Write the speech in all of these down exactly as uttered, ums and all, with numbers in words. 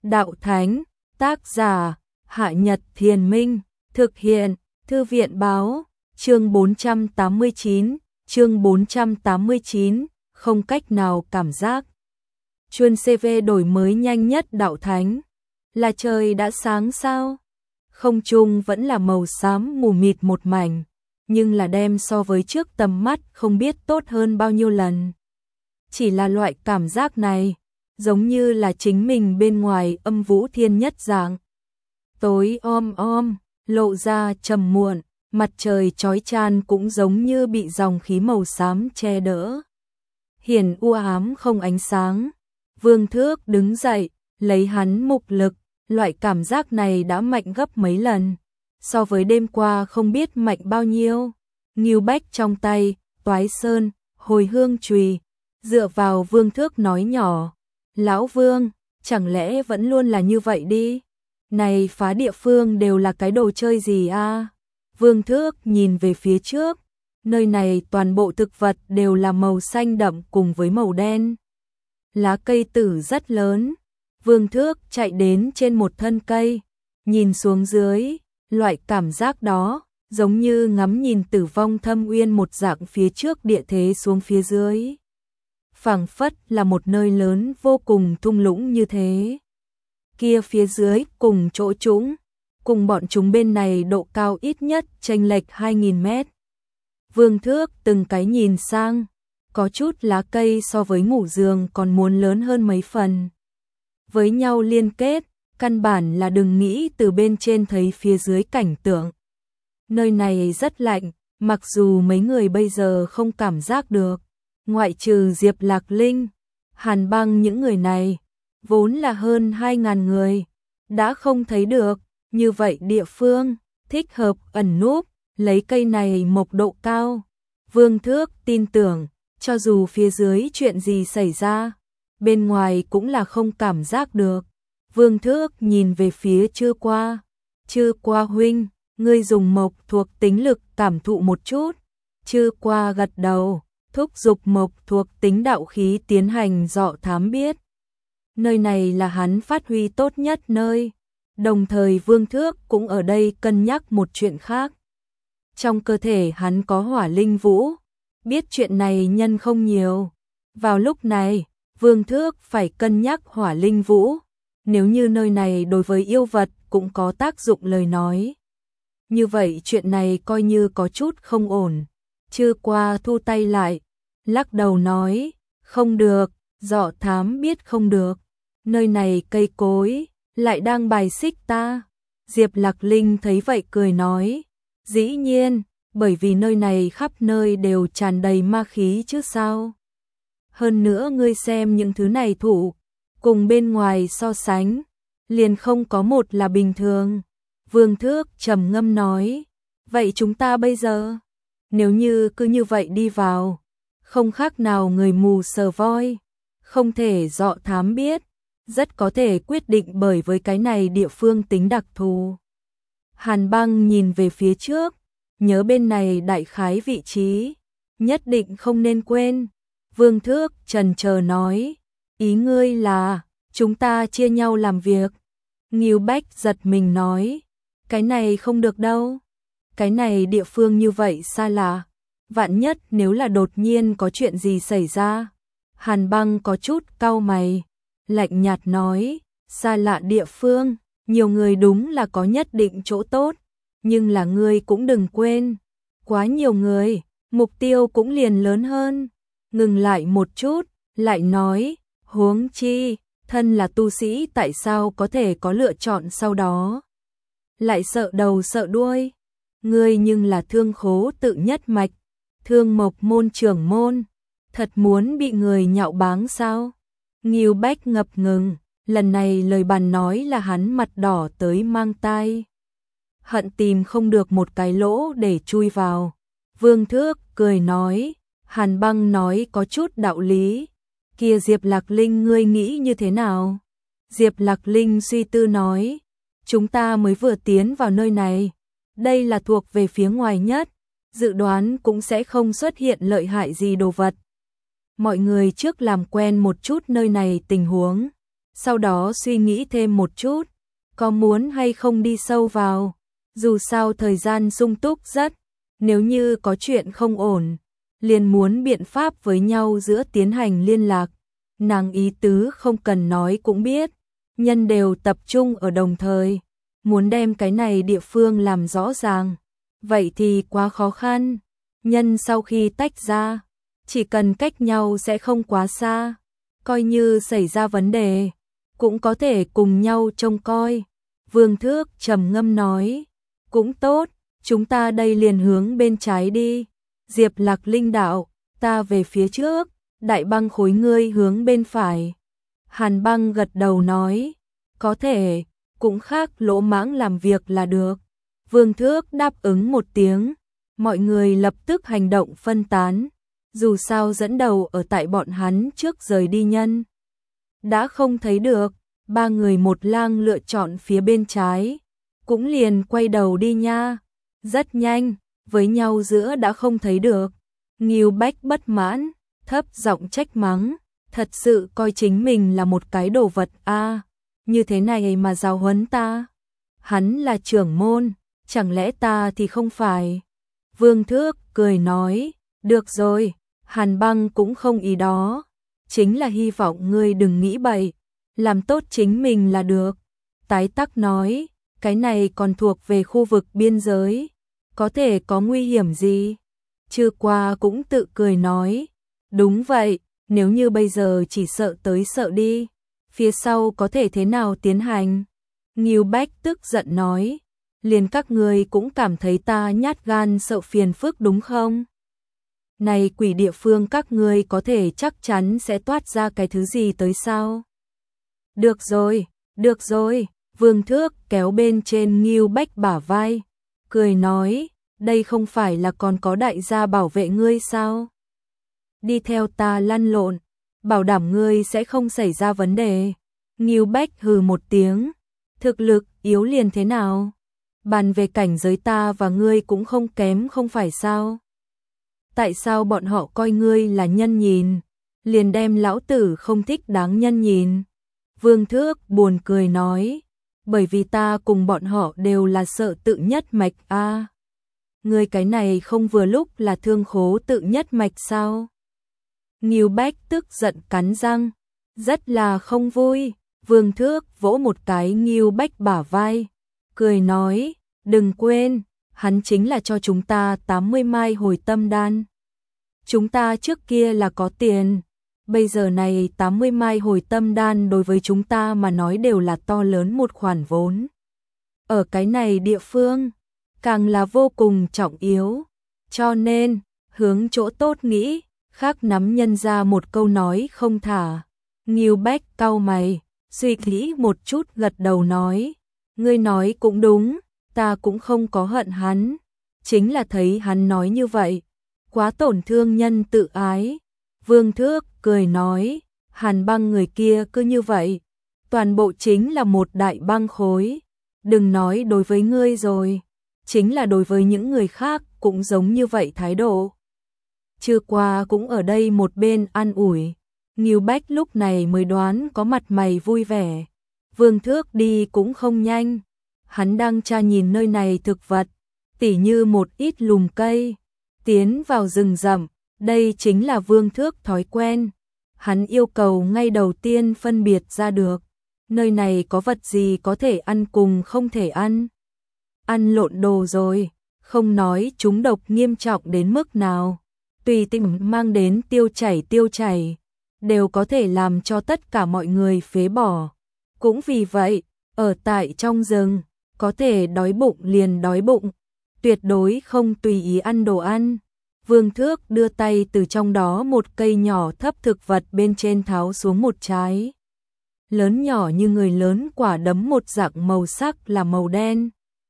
đạo thánh, tác giả, Hạ Nhật Thiền Minh, thực hiện, Thư viện báo, chương bốn trăm tám mươi chín, chương bốn trăm tám mươi chín, không cách nào cảm giác. Chuông xê vê đổi mới nhanh nhất đạo thánh. Là trời đã sáng sao? Không trung vẫn là màu xám mù mịt một mảnh, nhưng là đem so với trước tầm mắt không biết tốt hơn bao nhiêu lần. Chỉ là loại cảm giác này, giống như là chính mình bên ngoài âm vũ thiên nhất dạng. Tối om om, lộ ra trầm muộn, mặt trời chói chang cũng giống như bị dòng khí màu xám che đỡ. Hiển u ám không ánh sáng. Vương Thước đứng dậy, lấy hắn mục lực, loại cảm giác này đã mạnh gấp mấy lần, so với đêm qua không biết mạnh bao nhiêu. Ngưu Bách trong tay, toái sơn, hồi hương chùy, dựa vào Vương Thước nói nhỏ, lão Vương, chẳng lẽ vẫn luôn là như vậy đi? Này phá địa phương đều là cái đồ chơi gì a? Vương Thước nhìn về phía trước, nơi này toàn bộ thực vật đều là màu xanh đậm cùng với màu đen. Lá cây tử rất lớn. Vương Thước chạy đến trên một thân cây, nhìn xuống dưới, loại cảm giác đó giống như ngắm nhìn tử vong thâm uyên một dạng phía trước địa thế xuống phía dưới. Phảng phất là một nơi lớn vô cùng thung lũng như thế. Kia phía dưới cùng chỗ trũng, cùng bọn chúng bên này độ cao ít nhất chênh lệch hai nghìn mét. Vương Thước từng cái nhìn sang, có chút lá cây so với ngủ giường còn muốn lớn hơn mấy phần. Với nhau liên kết, căn bản là đừng nghĩ từ bên trên thấy phía dưới cảnh tượng. Nơi này rất lạnh, mặc dù mấy người bây giờ không cảm giác được, ngoại trừ Diệp Lạc Linh, Hàn Băng những người này, vốn là hơn hai ngàn người, đã không thấy được, như vậy địa phương, thích hợp ẩn núp, lấy cây này mộc độ cao. Vương Thước tin tưởng, cho dù phía dưới chuyện gì xảy ra, bên ngoài cũng là không cảm giác được. Vương Thước nhìn về phía Chư Qua. Chư Qua huynh, ngươi dùng mộc thuộc tính lực cảm thụ một chút. Chư Qua gật đầu, thúc giục mộc thuộc tính đạo khí tiến hành dò thám biết. Nơi này là hắn phát huy tốt nhất nơi. Đồng thời Vương Thước cũng ở đây cân nhắc một chuyện khác. Trong cơ thể hắn có hỏa linh vũ, biết chuyện này nhân không nhiều. Vào lúc này, Vương Thước phải cân nhắc hỏa linh vũ, nếu như nơi này đối với yêu vật cũng có tác dụng lời nói. Như vậy chuyện này coi như có chút không ổn. Chư Qua thu tay lại, lắc đầu nói, không được, dò thám biết không được. Nơi này cây cối, lại đang bài xích ta. Diệp Lạc Linh thấy vậy cười nói, dĩ nhiên, bởi vì nơi này khắp nơi đều tràn đầy ma khí chứ sao. Hơn nữa ngươi xem những thứ này thủ, cùng bên ngoài so sánh, liền không có một là bình thường. Vương Thước trầm ngâm nói, vậy chúng ta bây giờ, nếu như cứ như vậy đi vào, không khác nào người mù sờ voi, không thể dọ thám biết, rất có thể quyết định bởi với cái này địa phương tính đặc thù. Hàn Băng nhìn về phía trước, nhớ bên này đại khái vị trí, nhất định không nên quên. Vương Thước chần chờ nói, ý ngươi là, chúng ta chia nhau làm việc. Ngưu Bách giật mình nói, cái này không được đâu. Cái này địa phương như vậy xa lạ, vạn nhất nếu là đột nhiên có chuyện gì xảy ra. Hàn Băng có chút cau mày, lạnh nhạt nói, xa lạ địa phương, nhiều người đúng là có nhất định chỗ tốt, nhưng là ngươi cũng đừng quên, quá nhiều người, mục tiêu cũng liền lớn hơn. Ngừng lại một chút, lại nói, huống chi, thân là tu sĩ tại sao có thể có lựa chọn sau đó. Lại sợ đầu sợ đuôi, ngươi nhưng là Thương Khố tự nhất mạch, Thương Mộc môn trưởng môn, thật muốn bị người nhạo báng sao? Ngưu Bách ngập ngừng, lần này lời bàn nói là hắn mặt đỏ tới mang tai. Hận tìm không được một cái lỗ để chui vào. Vương Thước cười nói, Hàn Băng nói có chút đạo lý. Kia Diệp Lạc Linh ngươi nghĩ như thế nào? Diệp Lạc Linh suy tư nói, chúng ta mới vừa tiến vào nơi này, đây là thuộc về phía ngoài nhất, dự đoán cũng sẽ không xuất hiện lợi hại gì đồ vật. Mọi người trước làm quen một chút nơi này tình huống, sau đó suy nghĩ thêm một chút, có muốn hay không đi sâu vào, dù sao thời gian sung túc rất, nếu như có chuyện không ổn, liền muốn biện pháp với nhau giữa tiến hành liên lạc. Nàng ý tứ không cần nói cũng biết, nhân đều tập trung ở đồng thời, muốn đem cái này địa phương làm rõ ràng, vậy thì quá khó khăn. Nhân sau khi tách ra, chỉ cần cách nhau sẽ không quá xa, coi như xảy ra vấn đề, cũng có thể cùng nhau trông coi. Vương Thước trầm ngâm nói, cũng tốt, chúng ta đây liền hướng bên trái đi. Diệp Lạc Linh đạo, ta về phía trước, Đại Băng khối ngươi hướng bên phải. Hàn Băng gật đầu nói, có thể, cũng khác lỗ mãng làm việc là được. Vương Thước đáp ứng một tiếng, mọi người lập tức hành động phân tán, dù sao dẫn đầu ở tại bọn hắn trước rời đi nhân. Đã không thấy được, ba người một lang lựa chọn phía bên trái, cũng liền quay đầu đi nha. Rất nhanh, với nhau giữa đã không thấy được. Ngưu Bách bất mãn, thấp giọng trách mắng, thật sự coi chính mình là một cái đồ vật a, à, như thế này mà giáo huấn ta. Hắn là trưởng môn, chẳng lẽ ta thì không phải? Vương Thước cười nói, được rồi, Hàn Băng cũng không ý đó, chính là hy vọng ngươi đừng nghĩ bậy, làm tốt chính mình là được. Tái Tắc nói, cái này còn thuộc về khu vực biên giới, có thể có nguy hiểm gì? Trư Qua cũng tự cười nói, đúng vậy, nếu như bây giờ chỉ sợ tới sợ đi, phía sau có thể thế nào tiến hành? Ngưu Bách tức giận nói, liền các ngươi cũng cảm thấy ta nhát gan sợ phiền phức đúng không? Này quỷ địa phương các ngươi có thể chắc chắn sẽ toát ra cái thứ gì tới sao? Được rồi, được rồi, Vương Thước kéo bên trên Ngưu Bách bả vai, cười nói, đây không phải là còn có đại gia bảo vệ ngươi sao? Đi theo ta lăn lộn, bảo đảm ngươi sẽ không xảy ra vấn đề. Ngưu Bách hừ một tiếng, thực lực yếu liền thế nào? Bàn về cảnh giới ta và ngươi cũng không kém không phải sao? Tại sao bọn họ coi ngươi là nhân nhìn, liền đem lão tử không thích đáng nhân nhìn? Vương Thước buồn cười nói, bởi vì ta cùng bọn họ đều là sợ tự nhất mạch a. À, ngươi cái này không vừa lúc là thương khố tự nhất mạch sao? Ngưu Bách tức giận cắn răng, rất là không vui. Vương Thước vỗ một cái Ngưu Bách bả vai, cười nói, đừng quên, hắn chính là cho chúng ta tám mươi mai hồi tâm đan. Chúng ta trước kia là có tiền, bây giờ này tám mươi mai hồi tâm đan đối với chúng ta mà nói đều là to lớn một khoản vốn. Ở cái này địa phương, càng là vô cùng trọng yếu, cho nên, hướng chỗ tốt nghĩ, khác nắm nhân ra một câu nói không thả. Ngưu Bách cau mày, suy nghĩ một chút gật đầu nói, ngươi nói cũng đúng, ta cũng không có hận hắn, chính là thấy hắn nói như vậy, quá tổn thương nhân tự ái. Vương Thước cười nói, Hàn Băng người kia cứ như vậy, toàn bộ chính là một đại băng khối, đừng nói đối với ngươi rồi, chính là đối với những người khác cũng giống như vậy thái độ. Trư Qua cũng ở đây một bên an ủi, Ngưu Bách lúc này mới đoán có mặt mày vui vẻ. Vương Thước đi cũng không nhanh, hắn đang tra nhìn nơi này thực vật, tỉ như một ít lùm cây, tiến vào rừng rậm, đây chính là Vương Thước thói quen. Hắn yêu cầu ngay đầu tiên phân biệt ra được, nơi này có vật gì có thể ăn cùng không thể ăn. Ăn lộn đồ rồi, không nói chúng độc nghiêm trọng đến mức nào, tùy tiện mang đến tiêu chảy tiêu chảy, đều có thể làm cho tất cả mọi người phế bỏ. Cũng vì vậy, ở tại trong rừng, có thể đói bụng liền đói bụng, tuyệt đối không tùy ý ăn đồ ăn. Vương Thước đưa tay từ trong đó một cây nhỏ thấp thực vật bên trên tháo xuống một trái. Lớn nhỏ như người lớn quả đấm một dạng màu sắc là màu đen.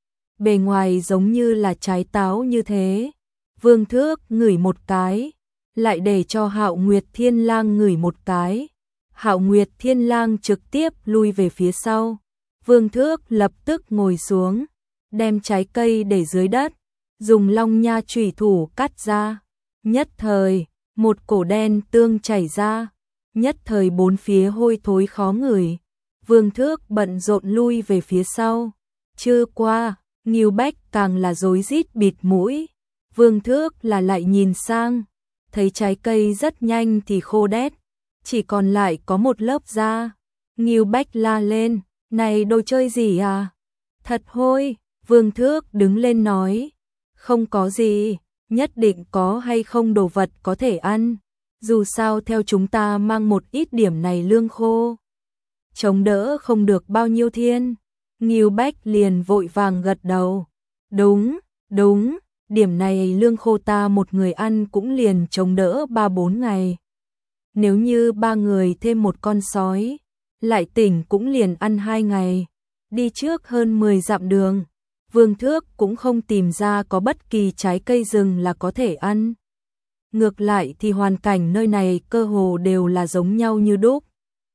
Bề ngoài giống như là trái táo như thế. Vương Thước ngửi một cái, lại để cho Hạo Nguyệt Thiên Lang ngửi một cái. Hạo Nguyệt Thiên Lang trực tiếp lui về phía sau. Vương Thước lập tức ngồi xuống, đem trái cây để dưới đất, dùng long nha chủy thủ cắt ra. Nhất thời, một cổ đen tương chảy ra, nhất thời bốn phía hôi thối khó ngửi, Vương Thước bận rộn lui về phía sau. Chưa qua, Ngưu Bách càng là rối rít bịt mũi. Vương Thước là lại nhìn sang, thấy trái cây rất nhanh thì khô đét, chỉ còn lại có một lớp da. Ngưu Bách la lên, này đồ chơi gì à? Thật hôi. Vương Thước đứng lên nói, không có gì, nhất định có hay không đồ vật có thể ăn. Dù sao theo chúng ta mang một ít điểm này lương khô, chống đỡ không được bao nhiêu thiên. Ngưu Bách liền vội vàng gật đầu. Đúng, đúng, điểm này lương khô ta một người ăn cũng liền chống đỡ ba bốn ngày. Nếu như ba người thêm một con sói, lại tỉnh cũng liền ăn hai ngày. Đi trước hơn mười dặm đường, Vương Thước cũng không tìm ra có bất kỳ trái cây rừng là có thể ăn. Ngược lại thì hoàn cảnh nơi này cơ hồ đều là giống nhau như đúc.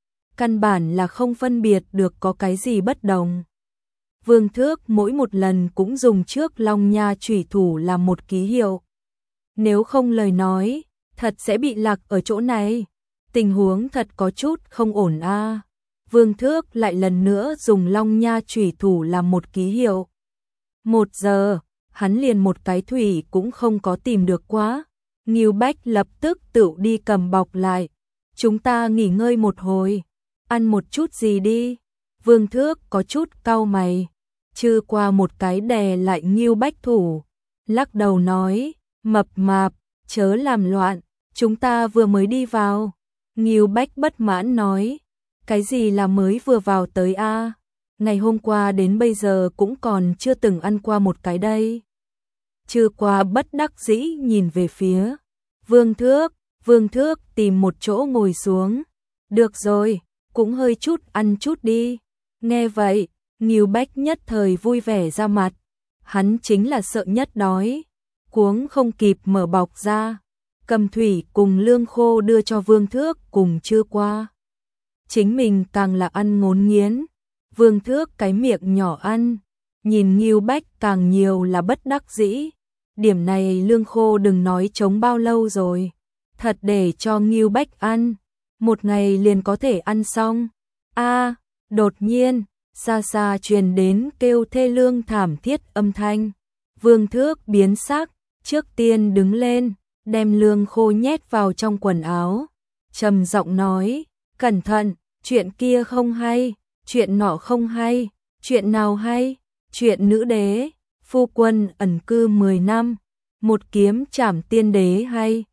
Căn bản là không phân biệt được có cái gì bất đồng. Vương Thước mỗi một lần cũng dùng trước Long Nha chủy thủ làm một ký hiệu. Nếu không lời nói, thật sẽ bị lạc ở chỗ này. Tình huống thật có chút không ổn a. À. Vương Thước lại lần nữa dùng Long Nha chủy thủ làm một ký hiệu. Một giờ, hắn liền một cái thủy cũng không có tìm được quá. Ngưu Bách lập tức tự đi cầm bọc lại. Chúng ta nghỉ ngơi một hồi, ăn một chút gì đi. Vương Thước có chút cau mày, chư qua một cái đè lại Ngưu Bách thủ, lắc đầu nói, mập mạp, chớ làm loạn, chúng ta vừa mới đi vào. Ngưu Bách bất mãn nói, cái gì là mới vừa vào tới a? À? Ngày hôm qua đến bây giờ cũng còn chưa từng ăn qua một cái đây. Chư qua bất đắc dĩ nhìn về phía Vương Thước. Vương Thước tìm một chỗ ngồi xuống. Được rồi, cũng hơi chút ăn chút đi. Nghe vậy, Ngưu Bách nhất thời vui vẻ ra mặt. Hắn chính là sợ nhất đói. Cuống không kịp mở bọc ra, cầm thủy cùng lương khô đưa cho Vương Thước cùng chư qua. Chính mình càng là ăn ngốn nghiến. Vương Thước cái miệng nhỏ ăn, nhìn Ngưu Bách càng nhiều là bất đắc dĩ. Điểm này lương khô đừng nói chống bao lâu rồi, thật để cho Ngưu Bách ăn, một ngày liền có thể ăn xong. A, à, đột nhiên, xa xa truyền đến kêu thê lương thảm thiết âm thanh. Vương Thước biến sắc, trước tiên đứng lên, đem lương khô nhét vào trong quần áo, trầm giọng nói, cẩn thận, chuyện kia không hay. Chuyện nọ không hay, chuyện nào hay? Chuyện nữ đế, phu quân ẩn cư mười năm, một kiếm trảm tiên đế hay?